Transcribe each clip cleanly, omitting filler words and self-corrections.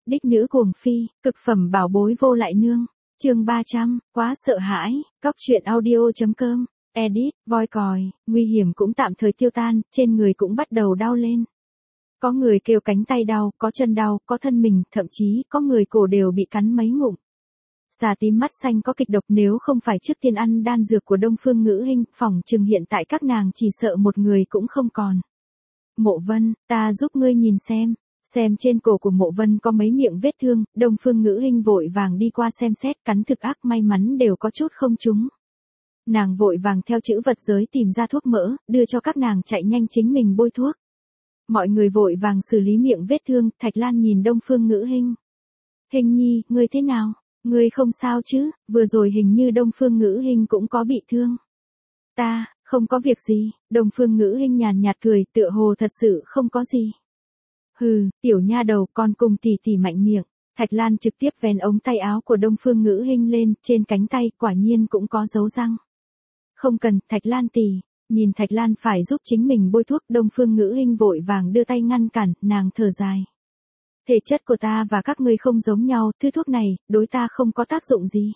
Đích nữ cuồng phi, cực phẩm bảo bối vô lại nương. Chương 300, quá sợ hãi. Cóc truyện audio.com. Edit, voi còi, nguy hiểm cũng tạm thời tiêu tan, trên người cũng bắt đầu đau lên. Có người kêu cánh tay đau, có chân đau, có thân mình, thậm chí có người cổ đều bị cắn mấy ngụm. Xà tím mắt xanh có kịch độc, nếu không phải trước tiên ăn đan dược của Đông Phương Ngữ Hinh, phỏng chừng hiện tại các nàng chỉ sợ một người cũng không còn. Mộ Vân, ta giúp ngươi nhìn xem trên cổ của Mộ Vân có mấy miệng vết thương. Đông Phương Ngữ Hinh vội vàng đi qua xem xét, cắn thực ác, may mắn đều có chút không trúng. Nàng vội vàng theo chữ vật giới tìm ra thuốc mỡ, đưa cho các nàng chạy nhanh chính mình bôi thuốc. Mọi người vội vàng xử lý miệng vết thương. Thạch Lan nhìn Đông Phương Ngữ Hinh. Hình nhi, ngươi thế nào? Ngươi không sao chứ? Vừa rồi hình như Đông Phương Ngữ Hinh cũng có bị thương. Ta, không có việc gì. Đông Phương Ngữ Hinh nhàn nhạt cười, tựa hồ thật sự không có gì. Hừ, tiểu nha đầu, con cùng tỷ tỷ mạnh miệng. Thạch Lan trực tiếp vén ống tay áo của Đông Phương Ngữ Hinh lên, trên cánh tay quả nhiên cũng có dấu răng. Không cần, Thạch Lan tỷ. Nhìn Thạch Lan phải giúp chính mình bôi thuốc, Đông Phương Ngữ Hinh vội vàng đưa tay ngăn cản, nàng thở dài. Thể chất của ta và các ngươi không giống nhau, thứ thuốc này, đối ta không có tác dụng gì.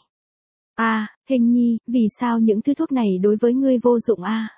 Hình nhi, vì sao những thứ thuốc này đối với ngươi vô dụng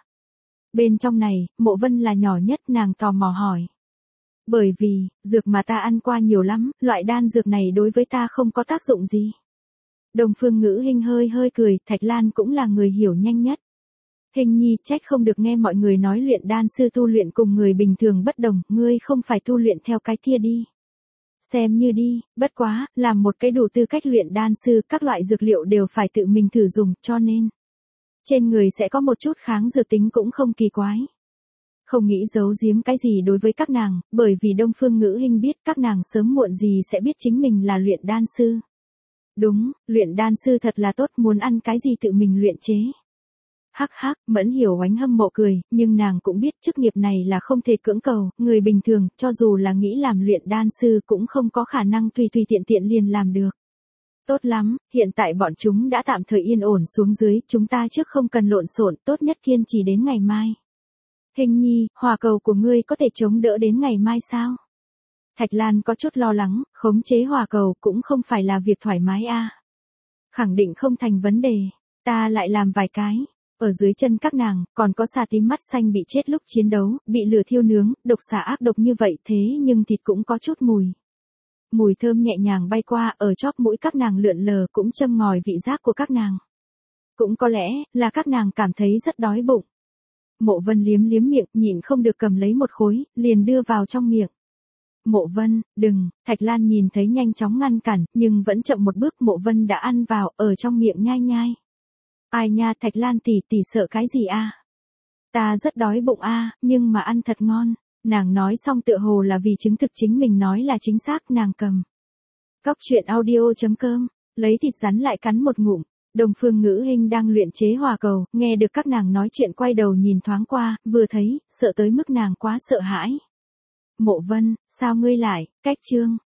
Bên trong này, Mộ Vân là nhỏ nhất, nàng tò mò hỏi. Bởi vì, dược mà ta ăn qua nhiều lắm, loại đan dược này đối với ta không có tác dụng gì. Đông Phương Ngữ Hinh hơi cười, Thạch Lan cũng là người hiểu nhanh nhất. Hình nhi, trách không được nghe mọi người nói luyện đan sư tu luyện cùng người bình thường bất đồng, ngươi không phải tu luyện theo cái kia đi. Xem như đi, bất quá, làm một cái đủ tư cách luyện đan sư, các loại dược liệu đều phải tự mình thử dùng, cho nên trên người sẽ có một chút kháng dược tính cũng không kỳ quái. Không nghĩ giấu giếm cái gì đối với các nàng, bởi vì Đông Phương Ngữ Hinh biết các nàng sớm muộn gì sẽ biết chính mình là luyện đan sư. Đúng, luyện đan sư thật là tốt, muốn ăn cái gì tự mình luyện chế. Hắc hắc, Mẫn Hiểu Oánh hâm mộ cười, nhưng nàng cũng biết chức nghiệp này là không thể cưỡng cầu, người bình thường, cho dù là nghĩ làm luyện đan sư cũng không có khả năng tùy tiện liền làm được. Tốt lắm, hiện tại bọn chúng đã tạm thời yên ổn xuống dưới, chúng ta trước không cần lộn xộn, tốt nhất kiên trì đến ngày mai. Hình nhi, hỏa cầu của ngươi có thể chống đỡ đến ngày mai sao? Thạch Lan có chút lo lắng, khống chế hỏa cầu cũng không phải là việc thoải mái Khẳng định không thành vấn đề, ta lại làm vài cái. Ở dưới chân các nàng, còn có xà tím mắt xanh bị chết lúc chiến đấu, bị lửa thiêu nướng, độc xà ác độc như vậy thế nhưng thịt cũng có chút mùi. Mùi thơm nhẹ nhàng bay qua, ở chóp mũi các nàng lượn lờ cũng châm ngòi vị giác của các nàng. Cũng có lẽ, là các nàng cảm thấy rất đói bụng. Mộ Vân liếm miệng, nhịn không được cầm lấy một khối, liền đưa vào trong miệng. Mộ Vân, đừng, Thạch Lan nhìn thấy nhanh chóng ngăn cản, nhưng vẫn chậm một bước, Mộ Vân đã ăn vào, ở trong miệng nhai. Ai nha, Thạch Lan tỷ sợ cái gì Ta rất đói bụng nhưng mà ăn thật ngon. Nàng nói xong tựa hồ là vì chứng thực chính mình nói là chính xác, nàng cầm. Cóc truyện audio.com, lấy thịt rắn lại cắn một ngụm. Đông Phương Ngữ Hinh đang luyện chế hỏa cầu, nghe được các nàng nói chuyện quay đầu nhìn thoáng qua, vừa thấy, sợ tới mức nàng quá sợ hãi. Mộ Vân, sao ngươi lại, cách chương.